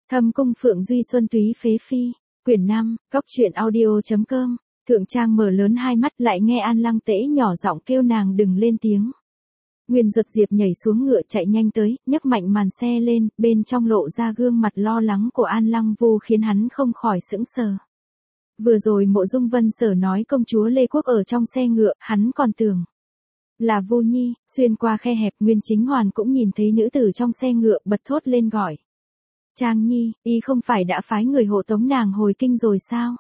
Thâm cung Phượng Duy Xuân Túy Phế Phi, quyển 5, góc truyện audio.com, Thượng Trang mở lớn hai mắt lại nghe An Lăng Tễ nhỏ giọng kêu nàng đừng lên tiếng. Nguyên Duật Diệp nhảy xuống ngựa chạy nhanh tới, nhấc mạnh màn xe lên, bên trong lộ ra gương mặt lo lắng của An Lăng Vu khiến hắn không khỏi sững sờ. Vừa rồi Mộ Dung Vân Sở nói công chúa Lê Quốc ở trong xe ngựa, hắn còn tưởng là Vu Nhi. Xuyên qua khe hẹp, Nguyên Chính Hoàn cũng nhìn thấy nữ tử trong xe ngựa, bật thốt lên gọi. Trang Nhi, y không phải đã phái người hộ tống nàng hồi kinh rồi sao?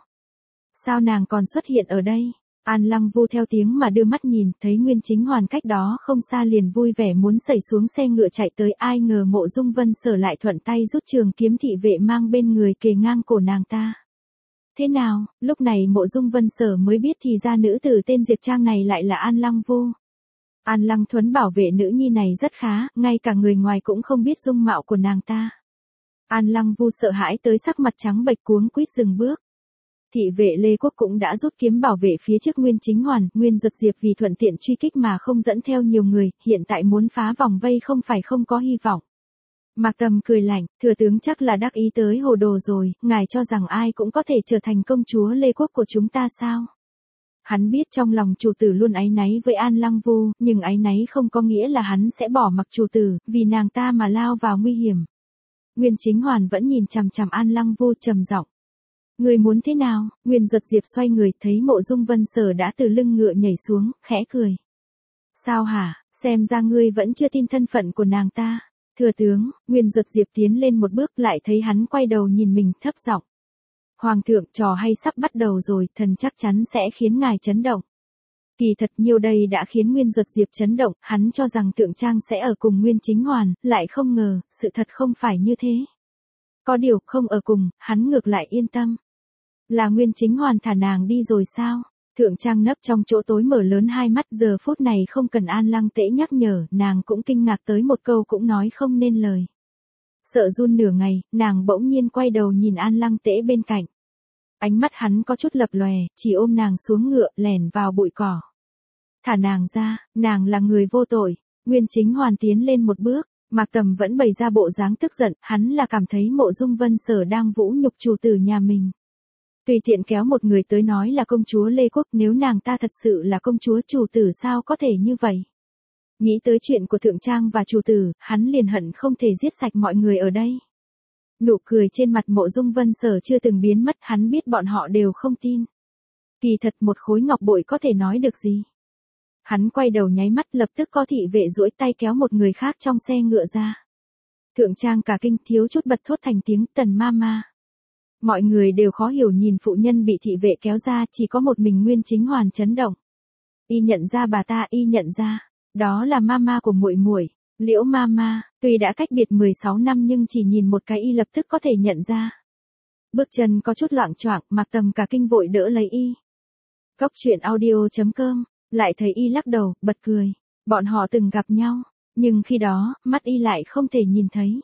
Sao nàng còn xuất hiện ở đây? An Lăng Vu theo tiếng mà đưa mắt nhìn, thấy Nguyên Chính Hoàn cách đó không xa liền vui vẻ muốn sẩy xuống xe ngựa chạy tới, ai ngờ Mộ Dung Vân Sở lại thuận tay rút trường kiếm thị vệ mang bên người kề ngang cổ nàng ta. Thế nào? Lúc này Mộ Dung Vân Sở mới biết thì ra nữ tử tên Diệp Trang này lại là An Lăng Vu. An Lăng Thuấn bảo vệ nữ nhi này rất khá, ngay cả người ngoài cũng không biết dung mạo của nàng ta. An Lăng Vu sợ hãi tới sắc mặt trắng bệch cuống quýt dừng bước. Thị vệ Lê Quốc cũng đã rút kiếm bảo vệ phía trước Nguyên Chính Hoàn, Nguyên Duật Diệp vì thuận tiện truy kích mà không dẫn theo nhiều người, hiện tại muốn phá vòng vây không phải không có hy vọng. Mạc Tầm cười lạnh, thừa tướng chắc là đắc ý tới hồ đồ rồi, ngài cho rằng ai cũng có thể trở thành công chúa Lê Quốc của chúng ta sao? Hắn biết trong lòng chủ tử luôn áy náy với An Lăng Vu, nhưng áy náy không có nghĩa là hắn sẽ bỏ mặc chủ tử, vì nàng ta mà lao vào nguy hiểm. Nguyên Chính Hoàn vẫn nhìn chằm chằm An Lăng Vu trầm giọng. Người muốn thế nào? Nguyên Duật Diệp xoay người, thấy Mộ Dung Vân Sở đã từ lưng ngựa nhảy xuống, khẽ cười. Sao hả, xem ra ngươi vẫn chưa tin thân phận của nàng ta. Thừa tướng, Nguyên Duật Diệp tiến lên một bước lại thấy hắn quay đầu nhìn mình thấp giọng. Hoàng thượng, trò hay sắp bắt đầu rồi, thần chắc chắn sẽ khiến ngài chấn động. Kỳ thật nhiêu đây đã khiến Nguyên Duật Diệp chấn động, hắn cho rằng Thượng Trang sẽ ở cùng Nguyên Chính Hoàn, lại không ngờ, sự thật không phải như thế. Có điều không ở cùng, hắn ngược lại yên tâm. Là Nguyên Chính Hoàn thả nàng đi rồi sao? Thượng Trang nấp trong chỗ tối mở lớn hai mắt, giờ phút này không cần An Lăng Tễ nhắc nhở, nàng cũng kinh ngạc tới một câu cũng nói không nên lời. Sợ run nửa ngày, nàng bỗng nhiên quay đầu nhìn An Lăng Tễ bên cạnh. Ánh mắt hắn có chút lập lòe, chỉ ôm nàng xuống ngựa, lẻn vào bụi cỏ. Thả nàng ra, nàng là người vô tội. Nguyên Chính Hoàn tiến lên một bước, Mạc Tầm vẫn bày ra bộ dáng tức giận, hắn là cảm thấy Mộ Dung Vân Sở đang vũ nhục chủ tử nhà mình. Tùy tiện kéo một người tới nói là công chúa Lê Quốc, nếu nàng ta thật sự là công chúa chủ tử sao có thể như vậy. Nghĩ tới chuyện của Thượng Trang và chủ tử, hắn liền hận không thể giết sạch mọi người ở đây. Nụ cười trên mặt Mộ Dung Vân Sở chưa từng biến mất, hắn biết bọn họ đều không tin. Kỳ thật một khối ngọc bội có thể nói được gì. Hắn quay đầu nháy mắt, lập tức có thị vệ duỗi tay kéo một người khác trong xe ngựa ra. Thượng Trang cả kinh, thiếu chút bật thốt thành tiếng Tần Mama. Mọi người đều khó hiểu nhìn phụ nhân bị thị vệ kéo ra, chỉ có một mình Nguyên Chính Hoàn chấn động. Y nhận ra bà ta, y nhận ra, đó là mama của muội muội, Liễu Mama. Tuy đã cách biệt 16 năm nhưng chỉ nhìn một cái y lập tức có thể nhận ra. Bước chân có chút loạng choạng, Mạc Tầm cả kinh vội đỡ lấy y. Góc truyện audio.com, lại thấy y lắc đầu, bật cười. Bọn họ từng gặp nhau, nhưng khi đó, mắt y lại không thể nhìn thấy.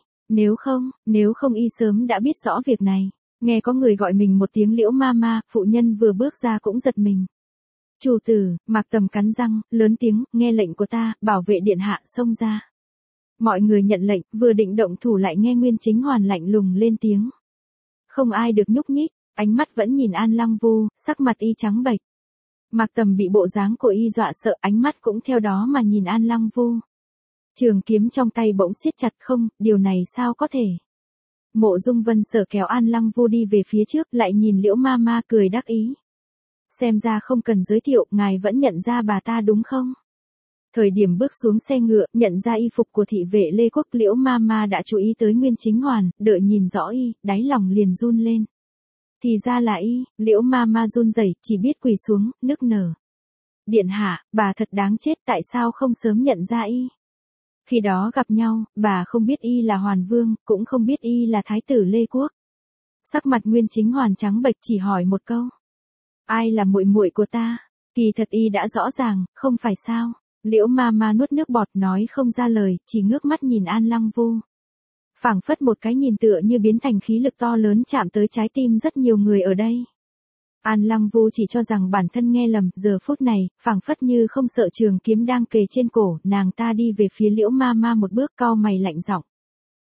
Nếu không y sớm đã biết rõ việc này. Nghe có người gọi mình một tiếng Liễu Mama, phụ nhân vừa bước ra cũng giật mình. Chủ tử, Mạc Tầm cắn răng, lớn tiếng, nghe lệnh của ta, bảo vệ điện hạ xông ra. Mọi người nhận lệnh, vừa định động thủ lại nghe Nguyên Chính Hoàn lạnh lùng lên tiếng. Không ai được nhúc nhích, ánh mắt vẫn nhìn An Lăng Vu, sắc mặt y trắng bệch. Mạc Tầm bị bộ dáng của y dọa sợ, ánh mắt cũng theo đó mà nhìn An Lăng Vu. Trường kiếm trong tay bỗng siết chặt, không, điều này sao có thể. Mộ Dung Vân Sở kéo An Lăng Vu đi về phía trước, lại nhìn Liễu Mama cười đắc ý. Xem ra không cần giới thiệu, ngài vẫn nhận ra bà ta đúng không? Thời điểm bước xuống xe ngựa, nhận ra y phục của thị vệ Lê Quốc, Liễu Mama đã chú ý tới Nguyên Chính Hoàn, đợi nhìn rõ y, đáy lòng liền run lên. Thì ra là y, Liễu Mama run rẩy, chỉ biết quỳ xuống, nức nở. Điện hạ, bà thật đáng chết, tại sao không sớm nhận ra y? Khi đó gặp nhau, bà không biết y là Hoàn Vương, cũng không biết y là Thái tử Lê Quốc. Sắc mặt Nguyên Chính Hoàn trắng bệch, chỉ hỏi một câu. Ai là muội muội của ta? Kỳ thật y đã rõ ràng, không phải sao? Liễu Mama nuốt nước bọt nói không ra lời, chỉ ngước mắt nhìn An Lăng Vu. Phảng phất một cái nhìn tựa như biến thành khí lực to lớn chạm tới trái tim rất nhiều người ở đây. An Lăng Vu chỉ cho rằng bản thân nghe lầm, giờ phút này, phảng phất như không sợ trường kiếm đang kề trên cổ, nàng ta đi về phía Liễu Mama một bước, cau mày lạnh giọng.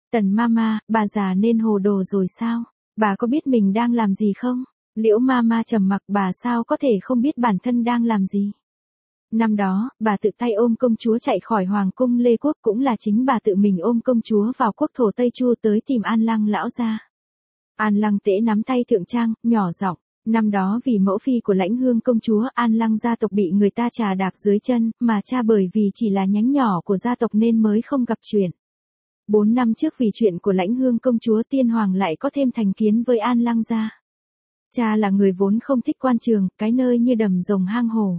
Tần Mama, bà già nên hồ đồ rồi sao? Bà có biết mình đang làm gì không? Liễu Mama trầm mặc, bà sao có thể không biết bản thân đang làm gì? Năm đó, bà tự tay ôm công chúa chạy khỏi Hoàng cung Lê Quốc, cũng là chính bà tự mình ôm công chúa vào quốc thổ Tây Chu tới tìm An Lăng lão gia. An Lăng Tễ nắm tay Thượng Trang, nhỏ giọng, năm đó vì mẫu phi của Lãnh Hương công chúa, An Lăng gia tộc bị người ta trà đạp dưới chân, mà cha bởi vì chỉ là nhánh nhỏ của gia tộc nên mới không gặp chuyện. 4 năm trước vì chuyện của Lãnh Hương công chúa, tiên hoàng lại có thêm thành kiến với An Lăng gia. Cha là người vốn không thích quan trường, cái nơi như đầm rồng hang hồ.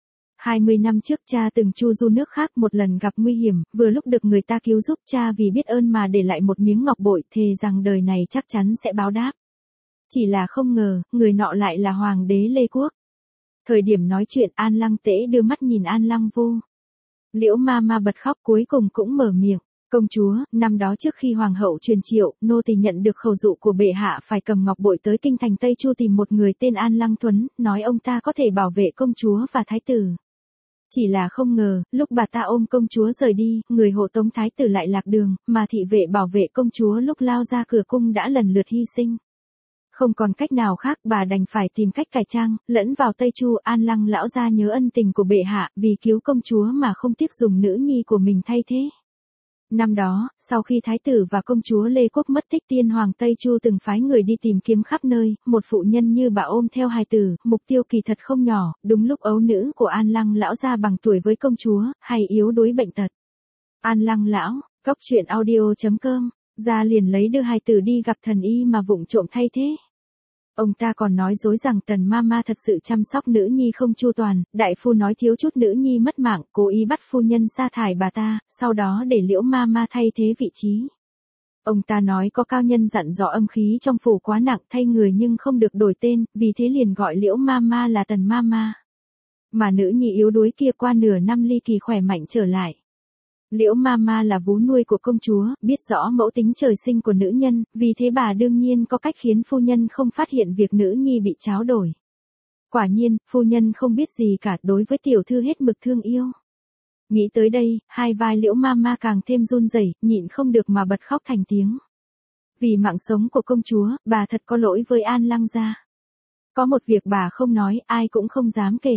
20 năm trước cha từng chu du nước khác, một lần gặp nguy hiểm, vừa lúc được người ta cứu giúp, cha vì biết ơn mà để lại một miếng ngọc bội, thề rằng đời này chắc chắn sẽ báo đáp. Chỉ là không ngờ, người nọ lại là Hoàng đế Lê Quốc. Thời điểm nói chuyện, An Lăng Tễ đưa mắt nhìn An Lăng Vô. Liễu Mama bật khóc, cuối cùng cũng mở miệng. Công chúa, năm đó trước khi hoàng hậu truyền triệu, nô tỳ nhận được khẩu dụ của bệ hạ phải cầm ngọc bội tới kinh thành Tây Chu tìm một người tên An Lăng Tuấn, nói ông ta có thể bảo vệ công chúa và thái tử. Chỉ là không ngờ, lúc bà ta ôm công chúa rời đi, người hộ tống thái tử lại lạc đường, mà thị vệ bảo vệ công chúa lúc lao ra cửa cung đã lần lượt hy sinh. Không còn cách nào khác, bà đành phải tìm cách cải trang, lẫn vào Tây Chu. An Lăng lão gia nhớ ân tình của bệ hạ, vì cứu công chúa mà không tiếc dùng nữ nhi của mình thay thế. Năm đó, sau khi thái tử và công chúa Lê Quốc mất tích, tiên hoàng Tây Chu từng phái người đi tìm kiếm khắp nơi, một phụ nhân như bà ôm theo hài tử, mục tiêu kỳ thật không nhỏ, đúng lúc ấu nữ của An Lăng lão gia bằng tuổi với công chúa, hay yếu đuối bệnh tật. An Lăng lão, Cóc Truyện Audio.com, ra liền lấy đưa hài tử đi gặp thần y mà vụng trộm thay thế. Ông ta còn nói dối rằng Tần Mama thật sự chăm sóc nữ nhi không chu toàn, đại phu nói thiếu chút nữ nhi mất mạng, cố ý bắt phu nhân sa thải bà ta, sau đó để Liễu Mama thay thế vị trí. Ông ta nói có cao nhân dặn dò âm khí trong phủ quá nặng, thay người nhưng không được đổi tên, vì thế liền gọi Liễu Mama là Tần Mama. Mà nữ nhi yếu đuối kia qua nửa năm ly kỳ khỏe mạnh trở lại. Liễu Mama là vú nuôi của công chúa, biết rõ mẫu tính trời sinh của nữ nhân, vì thế bà đương nhiên có cách khiến phu nhân không phát hiện việc nữ nhi bị tráo đổi. Quả nhiên, phu nhân không biết gì cả, đối với tiểu thư hết mực thương yêu. Nghĩ tới đây, hai vai Liễu Mama càng thêm run rẩy, nhịn không được mà bật khóc thành tiếng. Vì mạng sống của công chúa, bà thật có lỗi với An Lăng gia. Có một việc bà không nói, ai cũng không dám kể.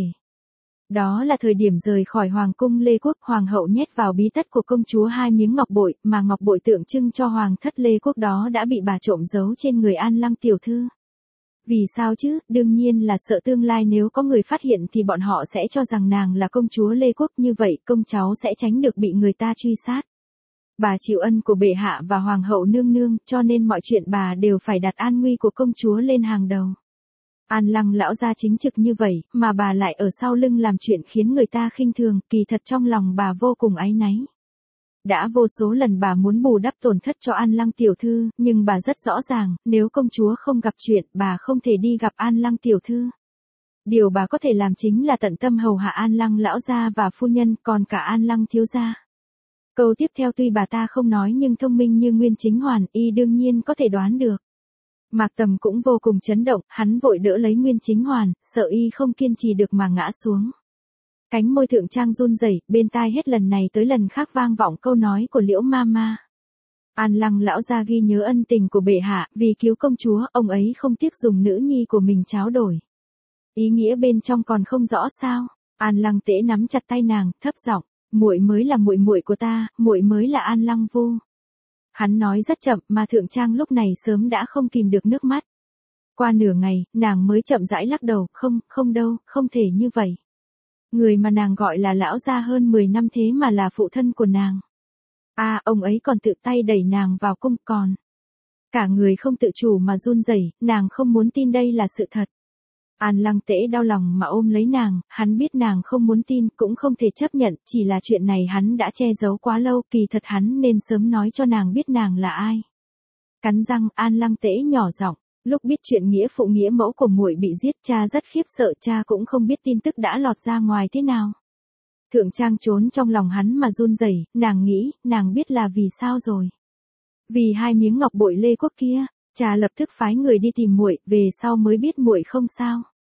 Đó là thời điểm rời khỏi Hoàng cung Lê Quốc, hoàng hậu nhét vào bí tất của công chúa 2 miếng ngọc bội, mà ngọc bội tượng trưng cho hoàng thất Lê Quốc đó đã bị bà trộm giấu trên người An Lăng tiểu thư. Vì sao chứ, đương nhiên là sợ tương lai nếu có người phát hiện thì bọn họ sẽ cho rằng nàng là công chúa Lê Quốc, như vậy công cháu sẽ tránh được bị người ta truy sát. Bà chịu ân của bệ hạ và hoàng hậu nương nương, cho nên mọi chuyện bà đều phải đặt an nguy của công chúa lên hàng đầu. An Lăng lão gia chính trực như vậy, mà bà lại ở sau lưng làm chuyện khiến người ta khinh thường, kỳ thật trong lòng bà vô cùng áy náy. Đã vô số lần bà muốn bù đắp tổn thất cho An Lăng tiểu thư, nhưng bà rất rõ ràng, nếu công chúa không gặp chuyện, bà không thể đi gặp An Lăng tiểu thư. Điều bà có thể làm chính là tận tâm hầu hạ An Lăng lão gia và phu nhân, còn cả An Lăng thiếu gia. Câu tiếp theo tuy bà ta không nói nhưng thông minh như Nguyên Chính Hoàn, y đương nhiên có thể đoán được. Mạc Tầm cũng vô cùng chấn động, hắn vội đỡ lấy Nguyên Chính Hoàn, sợ y không kiên trì được mà ngã xuống. Cánh môi Thượng Trang run rẩy, bên tai hết lần này tới lần khác vang vọng câu nói của Liễu Mama. An Lăng lão gia ghi nhớ ân tình của bệ hạ, vì cứu công chúa, ông ấy không tiếc dùng nữ nhi của mình tráo đổi. Ý nghĩa bên trong còn không rõ sao? An Lăng Tễ nắm chặt tay nàng, thấp giọng, muội mới là muội muội của ta, muội mới là An Lăng Vô. Hắn nói rất chậm, mà Thượng Trang lúc này sớm đã không kìm được nước mắt. Qua nửa ngày, nàng mới chậm rãi lắc đầu, không đâu, không thể như vậy. Người mà nàng gọi là lão gia hơn 10 năm thế mà là phụ thân của nàng. Ông ấy còn tự tay đẩy nàng vào cung, còn. Cả người không tự chủ mà run rẩy, nàng không muốn tin đây là sự thật. An Lăng Tễ đau lòng mà ôm lấy nàng, hắn biết nàng không muốn tin, cũng không thể chấp nhận, chỉ là chuyện này hắn đã che giấu quá lâu, kỳ thật hắn nên sớm nói cho nàng biết nàng là ai. Cắn răng, An Lăng Tễ nhỏ giọng, lúc biết chuyện nghĩa phụ nghĩa mẫu của muội bị giết, cha rất khiếp sợ, cha cũng không biết tin tức đã lọt ra ngoài thế nào. Thượng Trang trốn trong lòng hắn mà run rẩy, nàng nghĩ, nàng biết là vì sao rồi. Vì 2 miếng ngọc bội Lê Quốc kia. Cha lập tức phái người đi tìm muội, về sau mới biết muội không sao.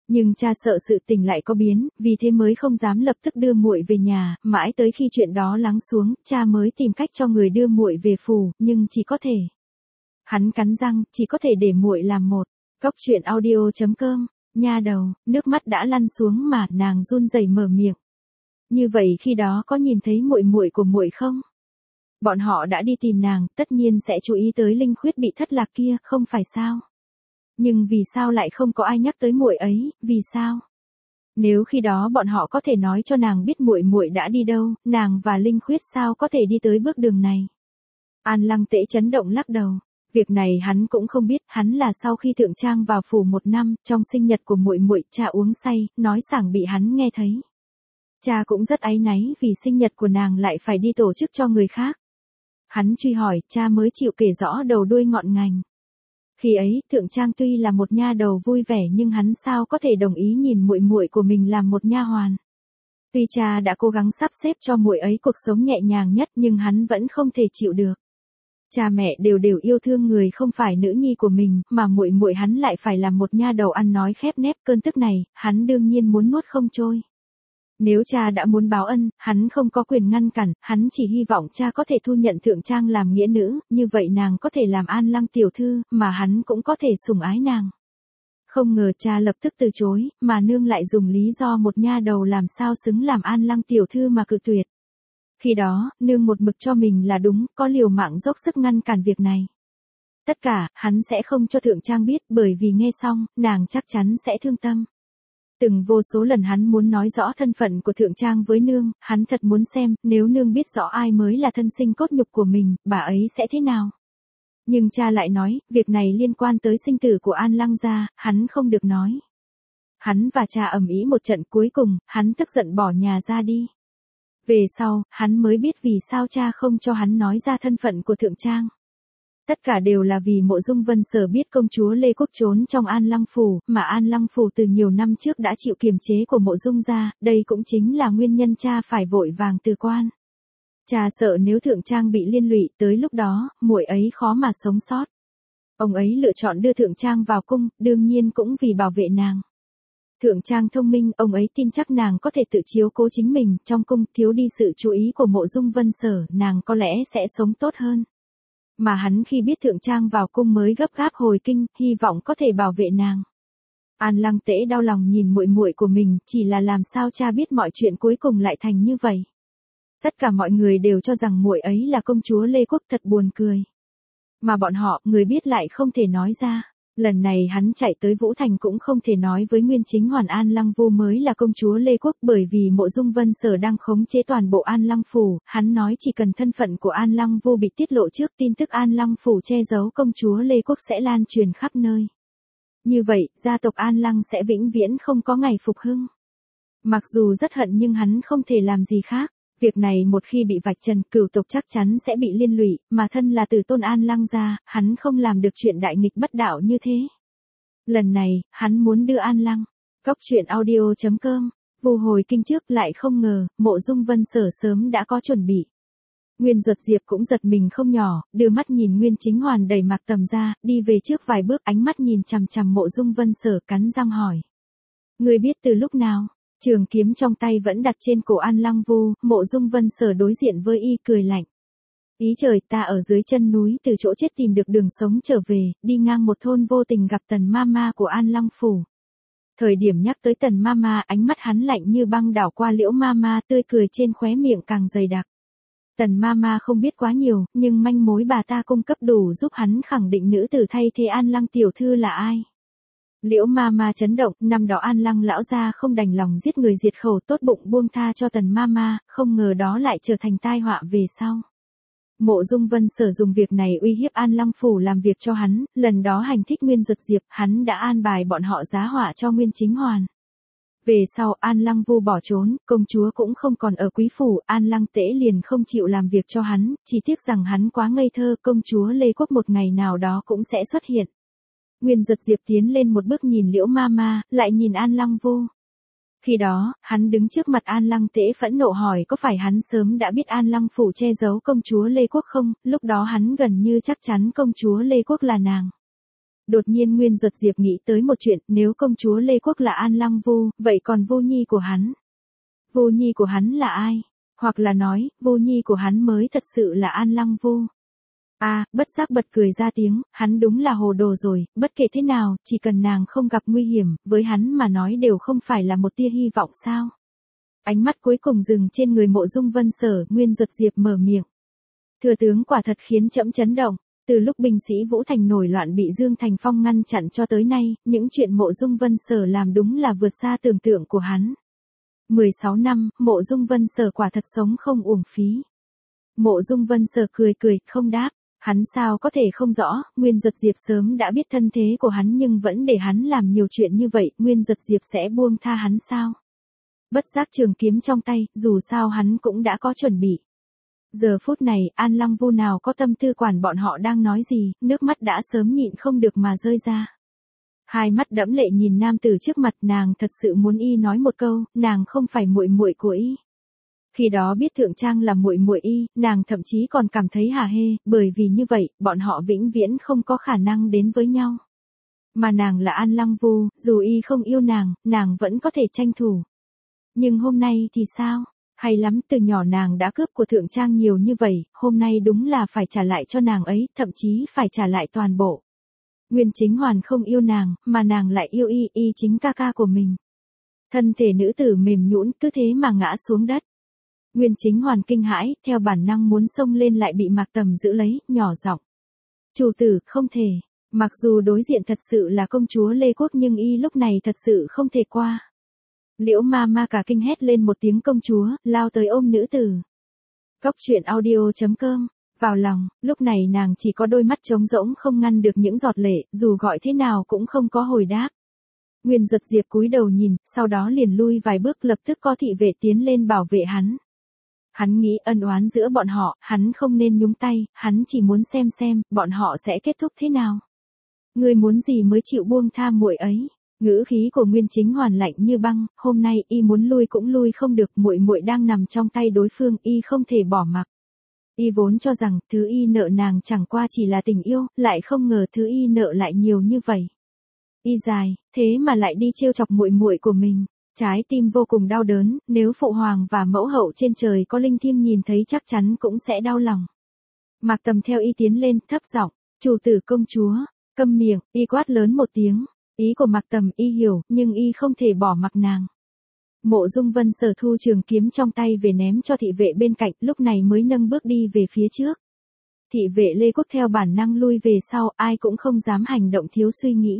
Nhưng cha sợ sự tình lại có biến, vì thế mới không dám lập tức đưa muội về nhà, mãi tới khi chuyện đó lắng xuống, cha mới tìm cách cho người đưa muội về phủ, nhưng chỉ có thể. Hắn cắn răng, chỉ có thể để muội làm một. Cóc truyện audio.com, nha đầu, nước mắt đã lăn xuống mà nàng run rẩy mở miệng. Như vậy khi đó có nhìn thấy muội muội của muội không? Bọn họ đã đi tìm nàng, tất nhiên sẽ chú ý tới linh khuyết bị thất lạc kia, không phải sao? Nhưng vì sao lại không có ai nhắc tới muội ấy, vì sao? Nếu khi đó bọn họ có thể nói cho nàng biết muội muội đã đi đâu, nàng và linh khuyết sao có thể đi tới bước đường này? An Lăng Tễ chấn động lắc đầu. Việc này hắn cũng không biết, hắn là sau khi thượng trang vào phủ 1 năm, trong sinh nhật của muội muội, cha uống say, nói sảng bị hắn nghe thấy. Cha cũng rất áy náy vì sinh nhật của nàng lại phải đi tổ chức cho người khác. Hắn truy hỏi, cha mới chịu kể rõ đầu đuôi ngọn ngành. Khi ấy, thượng trang tuy là một nha đầu vui vẻ nhưng hắn sao có thể đồng ý nhìn muội muội của mình làm một nha hoàn. Tuy cha đã cố gắng sắp xếp cho muội ấy cuộc sống nhẹ nhàng nhất nhưng hắn vẫn không thể chịu được. Cha mẹ đều yêu thương người không phải nữ nhi của mình, mà muội muội hắn lại phải làm một nha đầu ăn nói khép nép, cơn tức này, hắn đương nhiên muốn nuốt không trôi. Nếu cha đã muốn báo ân, hắn không có quyền ngăn cản, hắn chỉ hy vọng cha có thể thu nhận thượng trang làm nghĩa nữ, như vậy nàng có thể làm An Lăng tiểu thư, mà hắn cũng có thể sủng ái nàng. Không ngờ cha lập tức từ chối, mà nương lại dùng lý do một nha đầu làm sao xứng làm An Lăng tiểu thư mà cự tuyệt. Khi đó, nương một mực cho mình là đúng, có liều mạng dốc sức ngăn cản việc này. Tất cả, hắn sẽ không cho thượng trang biết, bởi vì nghe xong, nàng chắc chắn sẽ thương tâm. Từng vô số lần hắn muốn nói rõ thân phận của thượng trang với nương, hắn thật muốn xem, nếu nương biết rõ ai mới là thân sinh cốt nhục của mình, bà ấy sẽ thế nào. Nhưng cha lại nói, việc này liên quan tới sinh tử của An Lăng gia, hắn không được nói. Hắn và cha ầm ĩ một trận, cuối cùng, hắn tức giận bỏ nhà ra đi. Về sau, hắn mới biết vì sao cha không cho hắn nói ra thân phận của thượng trang. Tất cả đều là vì Mộ Dung Vân Sở biết công chúa Lê Quốc trốn trong An Lăng Phủ, mà An Lăng Phủ từ nhiều năm trước đã chịu kiềm chế của Mộ Dung gia, đây cũng chính là nguyên nhân cha phải vội vàng từ quan. Cha sợ nếu thượng trang bị liên lụy, tới lúc đó, muội ấy khó mà sống sót. Ông ấy lựa chọn đưa thượng trang vào cung, đương nhiên cũng vì bảo vệ nàng. Thượng trang thông minh, ông ấy tin chắc nàng có thể tự chiếu cố chính mình, trong cung thiếu đi sự chú ý của Mộ Dung Vân Sở, nàng có lẽ sẽ sống tốt hơn. Mà hắn khi biết thượng trang vào cung mới gấp gáp hồi kinh, hy vọng có thể bảo vệ nàng. An Lăng Tễ đau lòng nhìn muội muội của mình, chỉ là làm sao cha biết mọi chuyện cuối cùng lại thành như vậy. Tất cả mọi người đều cho rằng muội ấy là công chúa Lê Quốc, thật buồn cười. Mà bọn họ, người biết lại không thể nói ra. Lần này hắn chạy tới Vũ Thành cũng không thể nói với Nguyên Chính Hoàn An Lăng Vô mới là công chúa Lê Quốc, bởi vì Mộ Dung Vân Sở đang khống chế toàn bộ An Lăng Phủ, hắn nói chỉ cần thân phận của An Lăng Vô bị tiết lộ trước, tin tức An Lăng Phủ che giấu công chúa Lê Quốc sẽ lan truyền khắp nơi. Như vậy, gia tộc An Lăng sẽ vĩnh viễn không có ngày phục hưng. Mặc dù rất hận nhưng hắn không thể làm gì khác. Việc này một khi bị vạch trần, cửu tộc chắc chắn sẽ bị liên lụy, mà thân là tử tôn An Lăng gia, hắn không làm được chuyện đại nghịch bất đạo như thế. Lần này, hắn muốn đưa An Lăng. Cóc truyện audio.com, vu hồi kinh trước, lại không ngờ, Mộ Dung Vân Sở sớm đã có chuẩn bị. Nguyên Duật Diệp cũng giật mình không nhỏ, đưa mắt nhìn Nguyên Chính Hoàn đẩy Mạc Tầm ra, đi về trước vài bước, ánh mắt nhìn chằm chằm Mộ Dung Vân Sở, cắn răng hỏi. Ngươi biết từ lúc nào? Trường kiếm trong tay vẫn đặt trên cổ An Lăng Vu, Mộ Dung Vân Sở đối diện với y cười lạnh. Ý trời, ta ở dưới chân núi từ chỗ chết tìm được đường sống trở về, đi ngang một thôn vô tình gặp Tần Mama của An Lăng Phủ. Thời điểm nhắc tới Tần Mama, ánh mắt hắn lạnh như băng đảo qua Liễu Mama, tươi cười trên khóe miệng càng dày đặc. Tần Mama không biết quá nhiều, nhưng manh mối bà ta cung cấp đủ giúp hắn khẳng định nữ tử thay thế An Lăng tiểu thư là ai. Liễu Mama chấn động, năm đó An Lăng lão gia không đành lòng giết người diệt khẩu, tốt bụng buông tha cho Tần Mama, không ngờ đó lại trở thành tai họa về sau. Mộ Dung Vân Sở dùng việc này uy hiếp An Lăng Phủ làm việc cho hắn, lần đó hành thích Nguyên Duật Diệp, hắn đã an bài bọn họ giá họa cho Nguyên Chính Hoàn. Về sau An Lăng Vu bỏ trốn, công chúa cũng không còn ở quý phủ, An Lăng Tễ liền không chịu làm việc cho hắn, chỉ tiếc rằng hắn quá ngây thơ, công chúa Lê Quốc một ngày nào đó cũng sẽ xuất hiện. Nguyên Duật Diệp tiến lên một bước nhìn Liễu Mama, lại nhìn An Lăng Vu. Khi đó, hắn đứng trước mặt An Lăng Tễ phẫn nộ hỏi có phải hắn sớm đã biết An Lăng Phủ che giấu công chúa Lê Quốc không, lúc đó hắn gần như chắc chắn công chúa Lê Quốc là nàng. Đột nhiên Nguyên Duật Diệp nghĩ tới một chuyện, nếu công chúa Lê Quốc là An Lăng Vu, vậy còn Vu Nhi của hắn? Vu Nhi của hắn là ai? Hoặc là nói, Vu Nhi của hắn mới thật sự là An Lăng Vu. Bất giác bật cười ra tiếng, hắn đúng là hồ đồ rồi, bất kể thế nào, chỉ cần nàng không gặp nguy hiểm, với hắn mà nói đều không phải là một tia hy vọng sao. Ánh mắt cuối cùng dừng trên người Mộ Dung Vân Sở, Nguyên Duật Diệp mở miệng. Thừa tướng quả thật khiến trẫm chấn động, từ lúc binh sĩ Vũ Thành nổi loạn bị Dương Thành Phong ngăn chặn cho tới nay, những chuyện Mộ Dung Vân Sở làm đúng là vượt xa tưởng tượng của hắn. 16 năm, Mộ Dung Vân Sở quả thật sống không uổng phí. Mộ Dung Vân Sở cười cười, không đáp. Hắn sao có thể không rõ, Nguyên Duật Diệp sớm đã biết thân thế của hắn nhưng vẫn để hắn làm nhiều chuyện như vậy, Nguyên Duật Diệp sẽ buông tha hắn sao? Bất giác trường kiếm trong tay, dù sao hắn cũng đã có chuẩn bị. Giờ phút này, An Lăng Vu nào có tâm tư quản bọn họ đang nói gì, nước mắt đã sớm nhịn không được mà rơi ra. Hai mắt đẫm lệ nhìn nam tử trước mặt, nàng thật sự muốn y nói một câu, nàng không phải muội muội của y. Khi đó biết Thượng Trang là muội muội y, nàng thậm chí còn cảm thấy hả hê, bởi vì như vậy, bọn họ vĩnh viễn không có khả năng đến với nhau. Mà nàng là An Lăng Vu, dù y không yêu nàng vẫn có thể tranh thủ. Nhưng hôm nay thì sao? Hay lắm, từ nhỏ nàng đã cướp của Thượng Trang nhiều như vậy, hôm nay đúng là phải trả lại cho nàng ấy, thậm chí phải trả lại toàn bộ. Nguyên Chính Hoàn không yêu nàng, mà nàng lại yêu y chính ca ca của mình. Thân thể nữ tử mềm nhũn cứ thế mà ngã xuống đất. Nguyên Chính Hoàn kinh hãi, theo bản năng muốn xông lên lại bị Mạc Tầm giữ lấy, nhỏ giọng. Chủ tử, không thể. Mặc dù đối diện thật sự là công chúa Lê Quốc nhưng y lúc này thật sự không thể qua. Liễu ma ma cả kinh hét lên một tiếng công chúa, lao tới ôm nữ tử. Cóc truyện audio.com. Vào lòng, lúc này nàng chỉ có đôi mắt trống rỗng không ngăn được những giọt lệ, dù gọi thế nào cũng không có hồi đáp. Nguyên Duật Diệp cúi đầu nhìn, sau đó liền lui vài bước, lập tức có thị vệ tiến lên bảo vệ hắn. Hắn nghĩ ân oán giữa bọn họ, hắn không nên nhúng tay, hắn chỉ muốn xem, bọn họ sẽ kết thúc thế nào. Ngươi muốn gì mới chịu buông tha muội ấy? Ngữ khí của Nguyên Chính Hoàn lạnh như băng, hôm nay y muốn lui cũng lui không được, muội muội đang nằm trong tay đối phương, y không thể bỏ mặc. Y vốn cho rằng, thứ y nợ nàng chẳng qua chỉ là tình yêu, lại không ngờ thứ y nợ lại nhiều như vậy. Y dài, thế mà lại đi trêu chọc muội muội của mình. Trái tim vô cùng đau đớn, nếu phụ hoàng và mẫu hậu trên trời có linh thiêng nhìn thấy chắc chắn cũng sẽ đau lòng. Mạc Tầm theo y tiến lên, thấp giọng, chủ tử công chúa, câm miệng, y quát lớn một tiếng. Ý của Mạc Tầm y hiểu, nhưng y không thể bỏ mặc nàng. Mộ Dung Vân Sở thu trường kiếm trong tay về ném cho thị vệ bên cạnh, lúc này mới nâng bước đi về phía trước. Thị vệ Lê Quốc theo bản năng lui về sau, ai cũng không dám hành động thiếu suy nghĩ.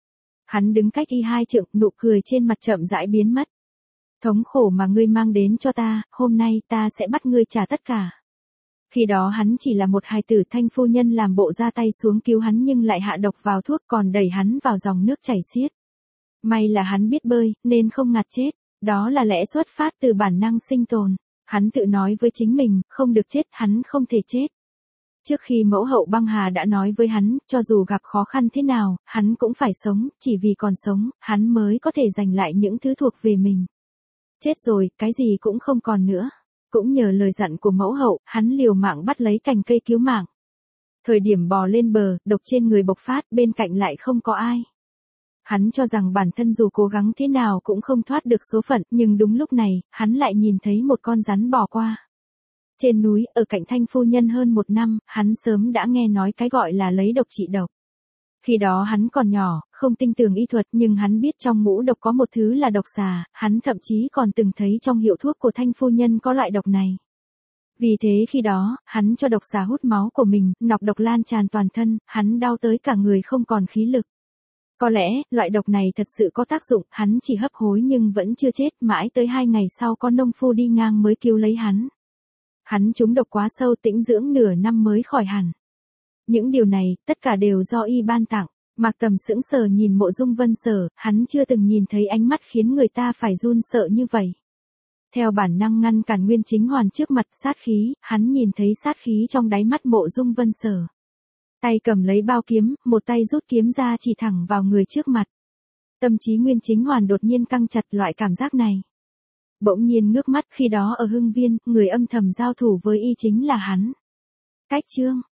Hắn đứng cách y 2 trượng, nụ cười trên mặt chậm rãi biến mất. Thống khổ mà ngươi mang đến cho ta, hôm nay ta sẽ bắt ngươi trả tất cả. Khi đó hắn chỉ là một hài tử, Thanh phu nhân làm bộ ra tay xuống cứu hắn nhưng lại hạ độc vào thuốc còn đẩy hắn vào dòng nước chảy xiết. May là hắn biết bơi, nên không ngạt chết. Đó là lẽ xuất phát từ bản năng sinh tồn. Hắn tự nói với chính mình, không được chết, hắn không thể chết. Trước khi mẫu hậu băng hà đã nói với hắn, cho dù gặp khó khăn thế nào, hắn cũng phải sống, chỉ vì còn sống, hắn mới có thể giành lại những thứ thuộc về mình. Chết rồi, cái gì cũng không còn nữa. Cũng nhờ lời dặn của mẫu hậu, hắn liều mạng bắt lấy cành cây cứu mạng. Thời điểm bò lên bờ, độc trên người bộc phát, bên cạnh lại không có ai. Hắn cho rằng bản thân dù cố gắng thế nào cũng không thoát được số phận, nhưng đúng lúc này, hắn lại nhìn thấy một con rắn bò qua. Trên núi, ở cạnh Thanh phu nhân hơn 1 năm, hắn sớm đã nghe nói cái gọi là lấy độc trị độc. Khi đó hắn còn nhỏ, không tin tưởng y thuật nhưng hắn biết trong ngũ độc có một thứ là độc xà, hắn thậm chí còn từng thấy trong hiệu thuốc của Thanh phu nhân có loại độc này. Vì thế khi đó, hắn cho độc xà hút máu của mình, nọc độc lan tràn toàn thân, hắn đau tới cả người không còn khí lực. Có lẽ, loại độc này thật sự có tác dụng, hắn chỉ hấp hối nhưng vẫn chưa chết, mãi tới 2 ngày sau có nông phu đi ngang mới cứu lấy hắn. Hắn trúng độc quá sâu, tĩnh dưỡng nửa năm mới khỏi hẳn. Những điều này, tất cả đều do y ban tặng. Mạc Tầm sững sờ nhìn Mộ Dung Vân Sở, hắn chưa từng nhìn thấy ánh mắt khiến người ta phải run sợ như vậy. Theo bản năng ngăn cản Nguyên Chính Hoàn trước mặt sát khí, hắn nhìn thấy sát khí trong đáy mắt Mộ Dung Vân Sở. Tay cầm lấy bao kiếm, một tay rút kiếm ra chỉ thẳng vào người trước mặt. Tâm trí Nguyên Chính Hoàn đột nhiên căng chặt, loại cảm giác này. Bỗng nhiên ngước mắt, khi đó ở Hưng Viên, người âm thầm giao thủ với y chính là hắn. Cách chương